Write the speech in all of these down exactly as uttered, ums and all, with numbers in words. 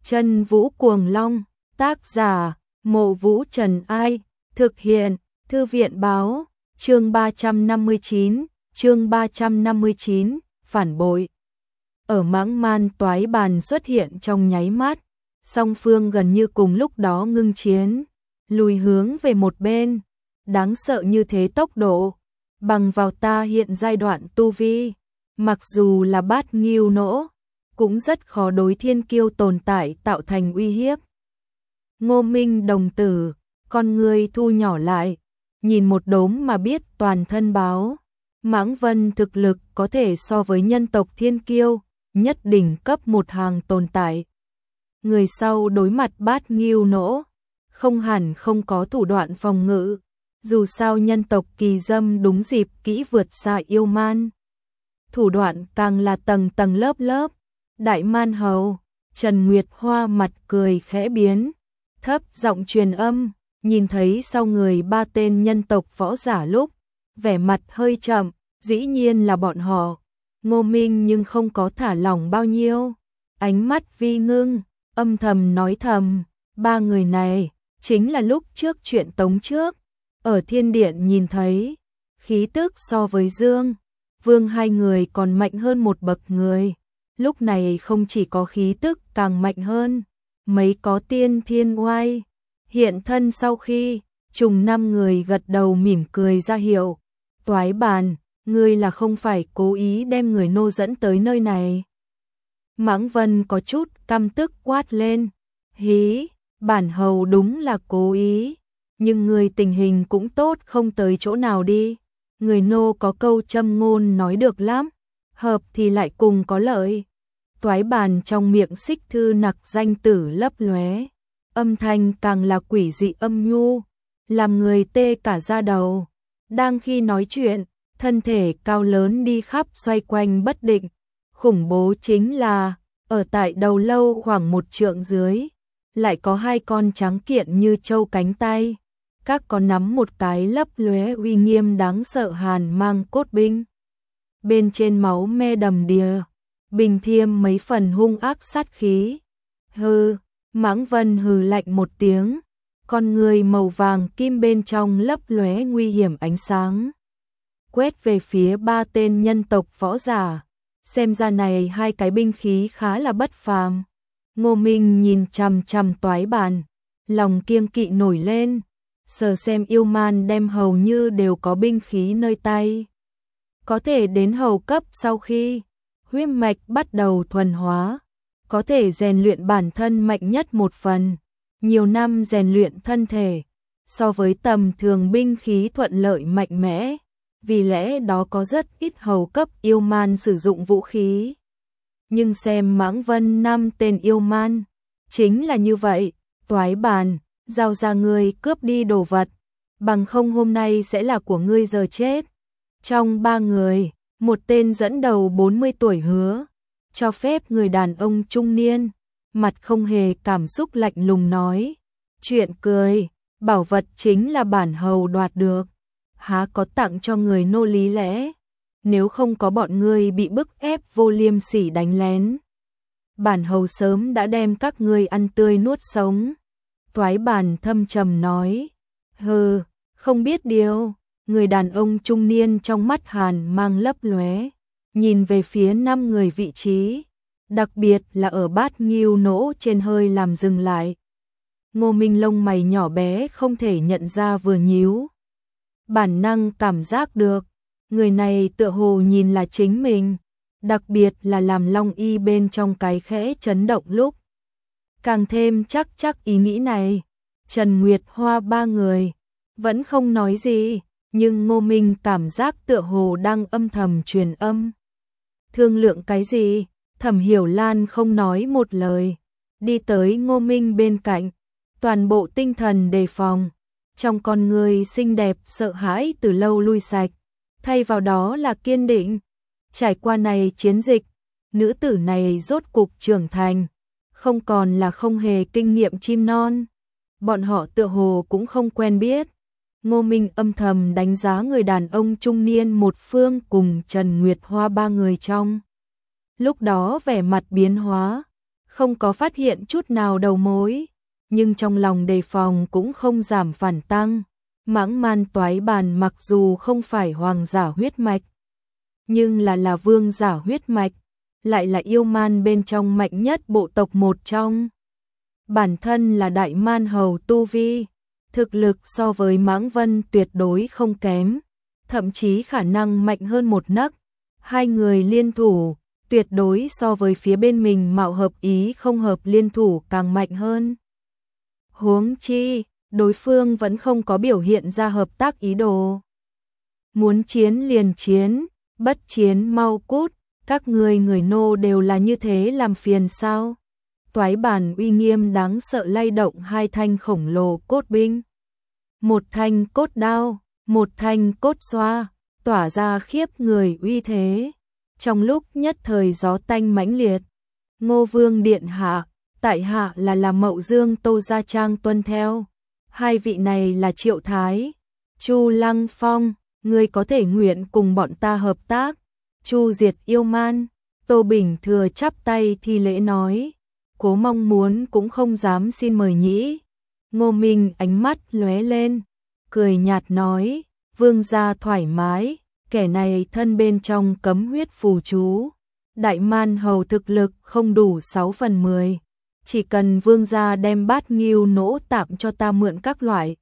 Chân Vũ Cuồng Long, tác giả, Mộ Vũ Trần Ai, thực hiện, Thư viện báo, chương ba trăm năm mươi chín, chương ba trăm năm mươi chín, phản bội. Ở mãng man toái bàn xuất hiện trong nháy mắt, song phương gần như cùng lúc đó ngưng chiến, lùi hướng về một bên, đáng sợ như thế tốc độ, bằng vào ta hiện giai đoạn tu vi, mặc dù là bát nghiêu nỗ, cũng rất khó đối thiên kiêu tồn tại tạo thành uy hiếp. Ngô Minh đồng tử, con người thu nhỏ lại, nhìn một đốm mà biết toàn thân báo. Mãng Vân thực lực có thể so với nhân tộc thiên kiêu, nhất đỉnh cấp một hàng tồn tại. Người sau đối mặt bát nghiêu nỗ, không hẳn không có thủ đoạn phòng ngự, dù sao nhân tộc kỳ dâm đúng dịp kỹ vượt xa yêu man. Thủ đoạn càng là tầng tầng lớp lớp. Đại man hầu, Trần Nguyệt Hoa mặt cười khẽ biến, thấp giọng truyền âm, nhìn thấy sau người ba tên nhân tộc võ giả lúc, vẻ mặt hơi chậm, dĩ nhiên là bọn họ. Ngô Minh nhưng không có thả lỏng bao nhiêu, ánh mắt vi ngưng, âm thầm nói thầm, ba người này chính là lúc trước chuyện Tống trước, ở thiên điện nhìn thấy, khí tức so với Dương, Vương hai người còn mạnh hơn một bậc người. Lúc này không chỉ có khí tức càng mạnh hơn, mấy có tiên thiên oai. Hiện thân sau khi, trùng năm người gật đầu mỉm cười ra hiệu. Toái bàn, ngươi là không phải cố ý đem người nô dẫn tới nơi này. Mãng Vân có chút căm tức quát lên. Hí, bản hầu đúng là cố ý, nhưng người tình hình cũng tốt không tới chỗ nào đi. Người nô có câu châm ngôn nói được lắm. Hợp thì lại cùng có lợi. Toái bàn trong miệng Xích Thư Nặc danh tử lấp lóe, âm thanh càng là quỷ dị âm nhu, làm người tê cả da đầu. Đang khi nói chuyện, thân thể cao lớn đi khắp xoay quanh bất định, khủng bố chính là, ở tại đầu lâu khoảng một trượng dưới, lại có hai con trắng kiện như trâu cánh tay, các con nắm một cái lấp lóe uy nghiêm đáng sợ hàn mang cốt binh. Bên trên máu me đầm đìa, bình thiêm mấy phần hung ác sát khí. Hừ, Mãng Vân hừ lạnh một tiếng, con người màu vàng kim bên trong lấp lóe nguy hiểm ánh sáng. Quét về phía ba tên nhân tộc võ giả, xem ra này hai cái binh khí khá là bất phàm. Ngô Minh nhìn chằm chằm toái bàn, lòng kiêng kỵ nổi lên, sờ xem yêu man đem hầu như đều có binh khí nơi tay. Có thể đến hầu cấp sau khi huyết mạch bắt đầu thuần hóa, có thể rèn luyện bản thân mạnh nhất một phần, nhiều năm rèn luyện thân thể, so với tầm thường binh khí thuận lợi mạnh mẽ, vì lẽ đó có rất ít hầu cấp yêu man sử dụng vũ khí. Nhưng xem Mãng Vân năm tên yêu man, chính là như vậy, toái bàn, giao ra ngươi cướp đi đồ vật, bằng không hôm nay sẽ là của ngươi giờ chết. Trong ba người, một tên dẫn đầu bốn mươi tuổi hứa, cho phép người đàn ông trung niên, mặt không hề cảm xúc lạnh lùng nói. Chuyện cười, bảo vật chính là bản hầu đoạt được, há có tặng cho người nô lý lẽ, nếu không có bọn ngươi bị bức ép vô liêm sỉ đánh lén. Bản hầu sớm đã đem các ngươi ăn tươi nuốt sống. Toái bàn thâm trầm nói. Hừ, không biết điều. Người đàn ông trung niên trong mắt hàn mang lấp lóe, nhìn về phía năm người vị trí, đặc biệt là ở bát nghiêu nỗ trên hơi làm dừng lại. Ngô Minh lông mày nhỏ bé không thể nhận ra vừa nhíu. Bản năng cảm giác được, người này tựa hồ nhìn là chính mình, đặc biệt là làm long y bên trong cái khẽ chấn động lúc. Càng thêm chắc chắc ý nghĩ này, Trần Nguyệt Hoa ba người, vẫn không nói gì. Nhưng Ngô Minh cảm giác tựa hồ đang âm thầm truyền âm. Thương lượng cái gì? Thẩm Hiểu Lan không nói một lời, đi tới Ngô Minh bên cạnh, toàn bộ tinh thần đề phòng, trong con người xinh đẹp sợ hãi từ lâu lui sạch, thay vào đó là kiên định. Trải qua này chiến dịch, nữ tử này rốt cục trưởng thành, không còn là không hề kinh nghiệm chim non. Bọn họ tựa hồ cũng không quen biết. Ngô Minh âm thầm đánh giá người đàn ông trung niên một phương cùng Trần Nguyệt Hoa ba người trong. Lúc đó vẻ mặt biến hóa, không có phát hiện chút nào đầu mối, nhưng trong lòng đề phòng cũng không giảm phản tăng. Mãng Man Toái Bàn mặc dù không phải hoàng giả huyết mạch, nhưng là là vương giả huyết mạch, lại là yêu man bên trong mạnh nhất bộ tộc một trong. Bản thân là đại man hầu tu vi, thực lực so với Mãng Vân tuyệt đối không kém, thậm chí khả năng mạnh hơn một nấc. Hai người liên thủ, tuyệt đối so với phía bên mình mạo hợp ý không hợp liên thủ càng mạnh hơn. Huống chi, đối phương vẫn không có biểu hiện ra hợp tác ý đồ. Muốn chiến liền chiến, bất chiến mau cút, các người người nô đều là như thế làm phiền sao? Toái Bàn uy nghiêm đáng sợ lay động hai thanh khổng lồ cốt binh. Một thanh cốt đao, một thanh cốt xoa, tỏa ra khiếp người uy thế. Trong lúc nhất thời gió tanh mãnh liệt, Ngô Vương điện hạ, tại hạ là là Mậu Dương Tô Gia Trang tuân theo. Hai vị này là Triệu Thái, Chu Lăng Phong, ngươi có thể nguyện cùng bọn ta hợp tác. Chu diệt yêu man. Tô Bình Thừa chắp tay thi lễ nói, cố mong muốn cũng không dám xin mời nhĩ. Ngô Minh ánh mắt lóe lên, cười nhạt nói, vương gia thoải mái, kẻ này thân bên trong cấm huyết phù chú. Đại man hầu thực lực không đủ sáu phần mười, chỉ cần vương gia đem bát nghiêu nỗ tạm cho ta mượn các loại,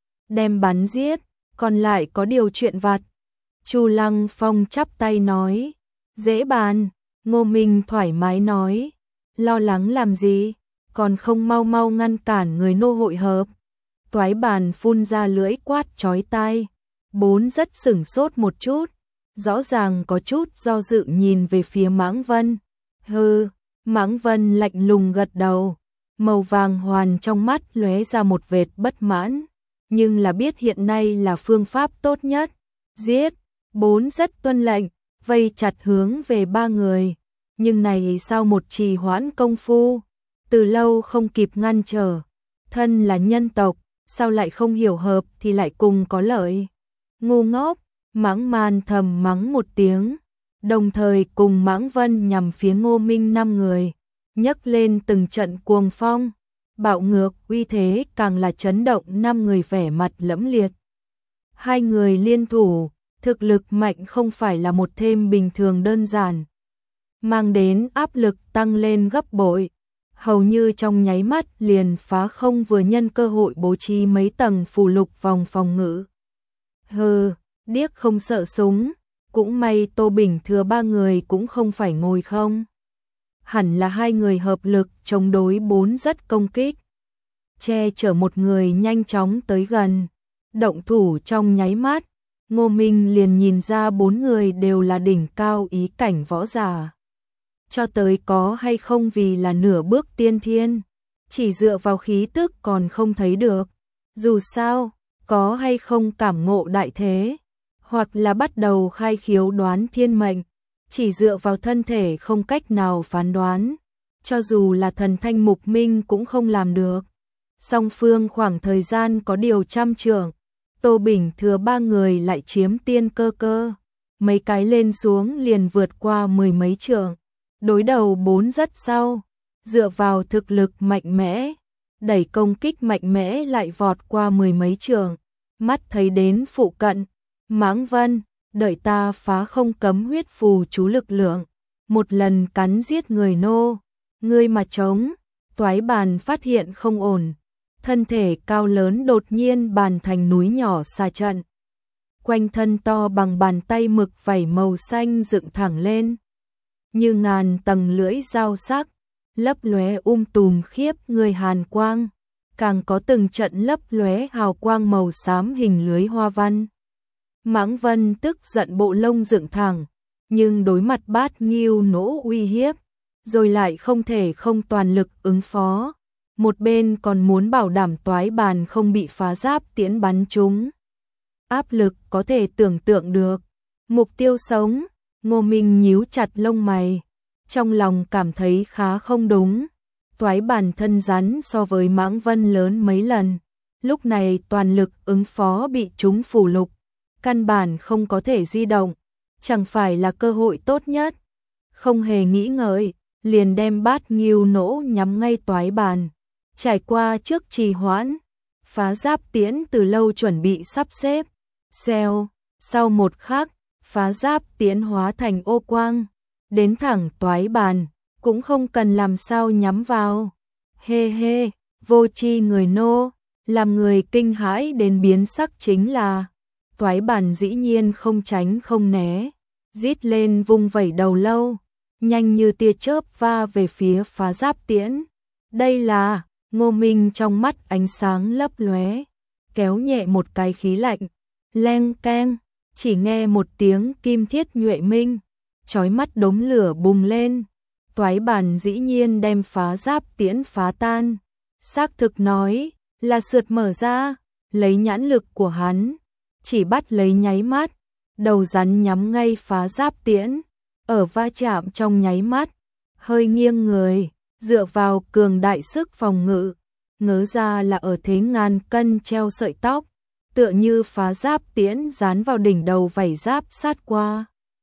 đem bắn giết, còn lại có điều chuyện vặt. Chu Lăng Phong chắp tay nói, dễ bàn. Ngô Minh thoải mái nói, lo lắng làm gì, còn không mau mau ngăn cản người nô hội hợp. Toái Bàn phun ra lưỡi quát chói tai, bốn rất sửng sốt một chút, rõ ràng có chút do dự nhìn về phía Mãng Vân. Hừ, Mãng Vân lạnh lùng gật đầu, màu vàng hoàn trong mắt lóe ra một vệt bất mãn, nhưng là biết hiện nay là phương pháp tốt nhất. Giết, bốn rất tuân lệnh, vây chặt hướng về ba người, nhưng này sau một trì hoãn công phu, từ lâu không kịp ngăn trở. Thân là nhân tộc, sao lại không hiểu hợp thì lại cùng có lợi. Ngu ngốc, Mãng Man thầm mắng một tiếng, đồng thời cùng Mãng Vân nhằm phía Ngô Minh năm người, nhấc lên từng trận cuồng phong, bạo ngược uy thế càng là chấn động năm người vẻ mặt lẫm liệt. Hai người liên thủ, thực lực mạnh không phải là một thêm bình thường đơn giản, mang đến áp lực tăng lên gấp bội, hầu như trong nháy mắt liền phá không, vừa nhân cơ hội bố trí mấy tầng phù lục vòng phòng ngự. Hừ, điếc không sợ súng, cũng may Tô Bình Thừa ba người cũng không phải ngồi không. Hẳn là hai người hợp lực chống đối bốn rất công kích, che chở một người nhanh chóng tới gần, động thủ trong nháy mắt. Ngô Minh liền nhìn ra bốn người đều là đỉnh cao ý cảnh võ giả. Cho tới có hay không vì là nửa bước tiên thiên, chỉ dựa vào khí tức còn không thấy được. Dù sao, có hay không cảm ngộ đại thế, hoặc là bắt đầu khai khiếu đoán thiên mệnh, chỉ dựa vào thân thể không cách nào phán đoán. Cho dù là thần thanh mục minh cũng không làm được. Song phương khoảng thời gian có điều trăm trượng, Tô Bình Thừa ba người lại chiếm tiên cơ cơ, mấy cái lên xuống liền vượt qua mười mấy trượng, đối đầu bốn rất sau, dựa vào thực lực mạnh mẽ, đẩy công kích mạnh mẽ lại vọt qua mười mấy trượng, mắt thấy đến phụ cận. Mãng Vân, đợi ta phá không cấm huyết phù chú lực lượng, một lần cắn giết người nô, ngươi mà chống. Toái Bàn phát hiện không ổn, thân thể cao lớn đột nhiên bàn thành núi nhỏ xa trận. Quanh thân to bằng bàn tay mực vảy màu xanh dựng thẳng lên, như ngàn tầng lưỡi dao sắc, lấp lóe um tùm khiếp người hàn quang, càng có từng trận lấp lóe hào quang màu xám hình lưới hoa văn. Mãng Vân tức giận bộ lông dựng thẳng, nhưng đối mặt bát nghiêu nỗ uy hiếp, rồi lại không thể không toàn lực ứng phó. Một bên còn muốn bảo đảm Toái Bàn không bị phá giáp tiễn bắn trúng. Áp lực có thể tưởng tượng được. Mục tiêu sống, Ngô Minh nhíu chặt lông mày, trong lòng cảm thấy khá không đúng. Toái Bàn thân rắn so với Mãng Vân lớn mấy lần, lúc này toàn lực ứng phó bị trúng phù lục, căn bản không có thể di động, chẳng phải là cơ hội tốt nhất. Không hề nghĩ ngợi, liền đem bát nghiêu nỗ nhắm ngay toái bàn. Trải qua trước trì hoãn, phá giáp tiễn từ lâu chuẩn bị sắp xếp. Xèo, sau một khắc, phá giáp tiễn hóa thành ô quang, đến thẳng toái bàn, cũng không cần làm sao nhắm vào. Hê hê, vô tri người nô, làm người kinh hãi đến biến sắc chính là toái bàn dĩ nhiên không tránh không né, rít lên vung vẩy đầu lâu, nhanh như tia chớp va về phía phá giáp tiễn. Đây là, Ngô Minh trong mắt ánh sáng lấp lóe, kéo nhẹ một cái khí lạnh, leng keng, chỉ nghe một tiếng kim thiết nhuệ minh, chói mắt đống lửa bùng lên, toái bàn dĩ nhiên đem phá giáp tiễn phá tan. Xác thực nói, là sượt mở ra, lấy nhãn lực của hắn, chỉ bắt lấy nháy mắt, đầu rắn nhắm ngay phá giáp tiễn, ở va chạm trong nháy mắt, hơi nghiêng người, dựa vào cường đại sức phòng ngự, ngớ ra là ở thế ngàn cân treo sợi tóc, tựa như phá giáp tiễn dán vào đỉnh đầu vảy giáp sát qua.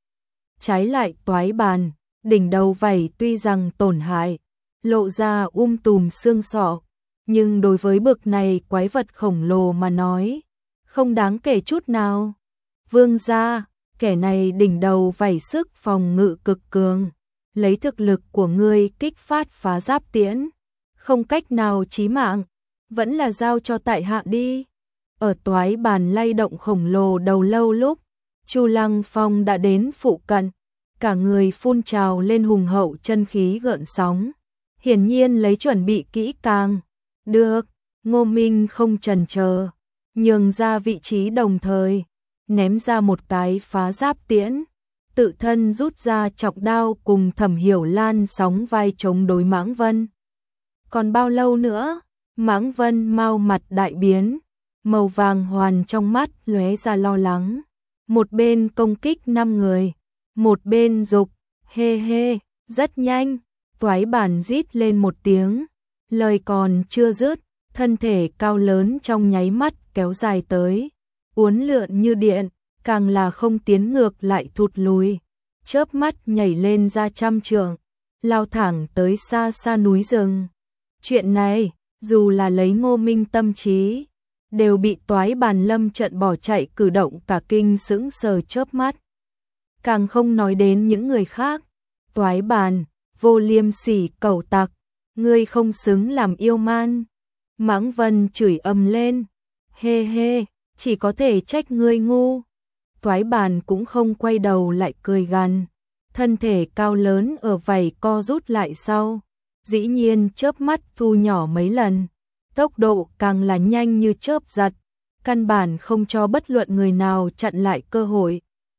Trái lại toái bàn, đỉnh đầu vảy tuy rằng tổn hại, lộ ra um tùm xương sọ, nhưng đối với bực này quái vật khổng lồ mà nói, không đáng kể chút nào. Vương gia, kẻ này đỉnh đầu vảy sức phòng ngự cực cường, lấy thực lực của ngươi kích phát phá giáp tiễn, không cách nào chí mạng, vẫn là giao cho tại hạ đi. Ở toái bàn lay động khổng lồ đầu lâu lúc, Chu Lăng Phong đã đến phụ cận, cả người phun trào lên hùng hậu chân khí gợn sóng, hiển nhiên lấy chuẩn bị kỹ càng. Được, Ngô Minh không chần chờ, nhường ra vị trí đồng thời, ném ra một cái phá giáp tiễn, tự thân rút ra trọng đao cùng Thẩm Hiểu Lan sóng vai chống đối Mãng Vân. Còn bao lâu nữa? Mãng Vân mau mặt đại biến, màu vàng hoàn trong mắt lóe ra lo lắng. Một bên công kích năm người, một bên dục, hê hê, rất nhanh, toái bản rít lên một tiếng, lời còn chưa dứt, thân thể cao lớn trong nháy mắt kéo dài tới, uốn lượn như điện, càng là không tiến ngược lại thụt lùi, chớp mắt nhảy lên ra trăm trượng, lao thẳng tới xa xa núi rừng. Chuyện này, dù là lấy Ngô Minh tâm trí, đều bị toái bàn lâm trận bỏ chạy cử động cả kinh sững sờ chớp mắt. Càng không nói đến những người khác, toái bàn, vô liêm sỉ cẩu tặc, ngươi không xứng làm yêu man. Mãng Vân chửi ầm lên, hê hê, chỉ có thể trách ngươi ngu. Toái bàn cũng không quay đầu lại cười gằn, thân thể cao lớn ở vảy co rút lại sau, dĩ nhiên chớp mắt thu nhỏ mấy lần, tốc độ càng là nhanh như chớp giật, căn bản không cho bất luận người nào chặn lại cơ hội.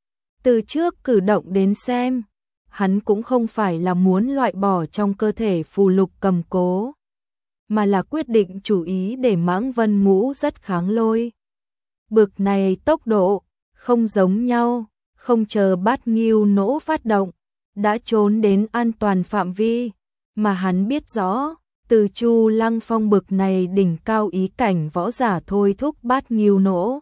Từ trước cử động đến xem, hắn cũng không phải là muốn loại bỏ trong cơ thể phù lục cầm cố, mà là quyết định chủ ý để Mãng Vân ngũ rất kháng lôi. Bực này tốc độ, không giống nhau, không chờ bát nghiêu nỗ phát động, đã trốn đến an toàn phạm vi, mà hắn biết rõ, từ Chu Lăng Phong bực này đỉnh cao ý cảnh võ giả thôi thúc bát nghiêu nỗ.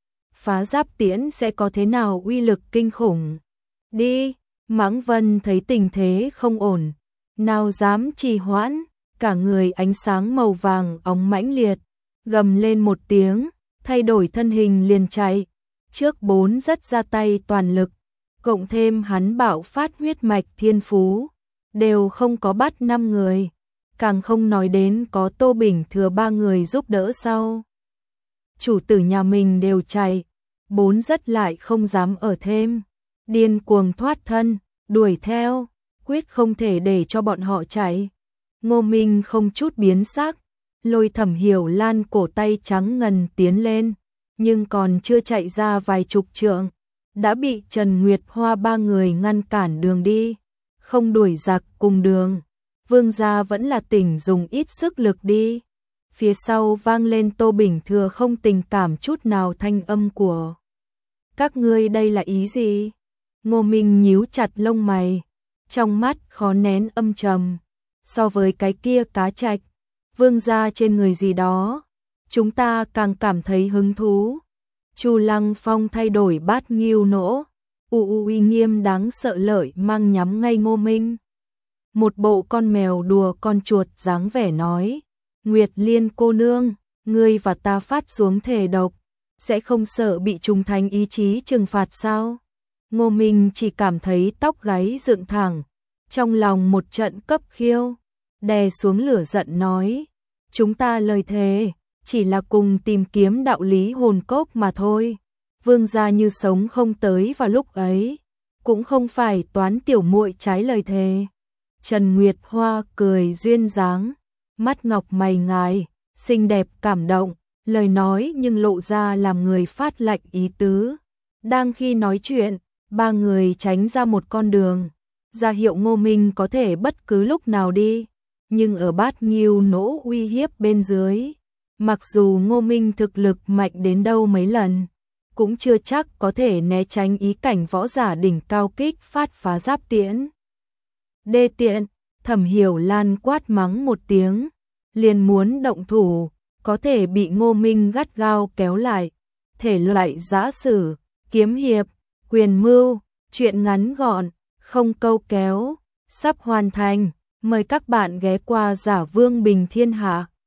Phá giáp tiễn sẽ có thế nào uy lực kinh khủng. Đi, Mãng Vân thấy tình thế không ổn, nào dám trì hoãn, cả người ánh sáng màu vàng óng mãnh liệt, gầm lên một tiếng, thay đổi thân hình liền chạy, trước bốn rất ra tay toàn lực, cộng thêm hắn bạo phát huyết mạch thiên phú, đều không có bắt năm người, càng không nói đến có Tô Bình thừa ba người giúp đỡ sau. Chủ tử nhà mình đều chạy, bốn rất lại không dám ở thêm, điên cuồng thoát thân, đuổi theo, quyết không thể để cho bọn họ chạy. Ngô Minh không chút biến sắc, lôi Thẩm Hiểu Lan cổ tay trắng ngần tiến lên, nhưng còn chưa chạy ra vài chục trượng, đã bị Trần Nguyệt Hoa ba người ngăn cản đường đi, không đuổi giặc cùng đường. Vương gia vẫn là tỉnh dùng ít sức lực đi. Phía sau vang lên Tô Bình thừa không tình cảm chút nào thanh âm của. Các ngươi đây là ý gì? Ngô Minh nhíu chặt lông mày, trong mắt khó nén âm trầm. So với cái kia cá trạch, vương gia trên người gì đó, chúng ta càng cảm thấy hứng thú. Chu Lăng Phong thay đổi bát nghiêu nỗ, u u uy nghiêm đáng sợ lợi mang nhắm ngay Ngô Minh. một bộ con mèo đùa con chuột dáng vẻ nói, Nguyệt Liên cô nương, ngươi và ta phát xuống thể độc, sẽ không sợ bị trùng thành ý chí trừng phạt sao? Ngô Minh chỉ cảm thấy tóc gáy dựng thẳng, trong lòng một trận cấp khiêu, đè xuống lửa giận nói, chúng ta lời thề, chỉ là cùng tìm kiếm đạo lý hồn cốc mà thôi. Vương gia như sống không tới vào lúc ấy, cũng không phải toán tiểu muội trái lời thề. Trần Nguyệt Hoa cười duyên dáng, mắt ngọc mày ngài, xinh đẹp cảm động, lời nói nhưng lộ ra làm người phát lạnh ý tứ. Đang khi nói chuyện, ba người tránh ra một con đường, ra hiệu Ngô Minh có thể bất cứ lúc nào đi, nhưng ở Bát Nghiêu nỗ uy hiếp bên dưới, mặc dù Ngô Minh thực lực mạnh đến đâu mấy lần, cũng chưa chắc có thể né tránh ý cảnh võ giả đỉnh cao kích phát phá giáp tiễn. Đê tiện, Thẩm Hiểu Lan quát mắng một tiếng, liền muốn động thủ, có thể bị Ngô Minh gắt gao kéo lại. Thể loại giã sử, kiếm hiệp, quyền mưu, chuyện ngắn gọn, không câu kéo, sắp hoàn thành. Mời các bạn ghé qua Giả Vương Bình Thiên Hạ.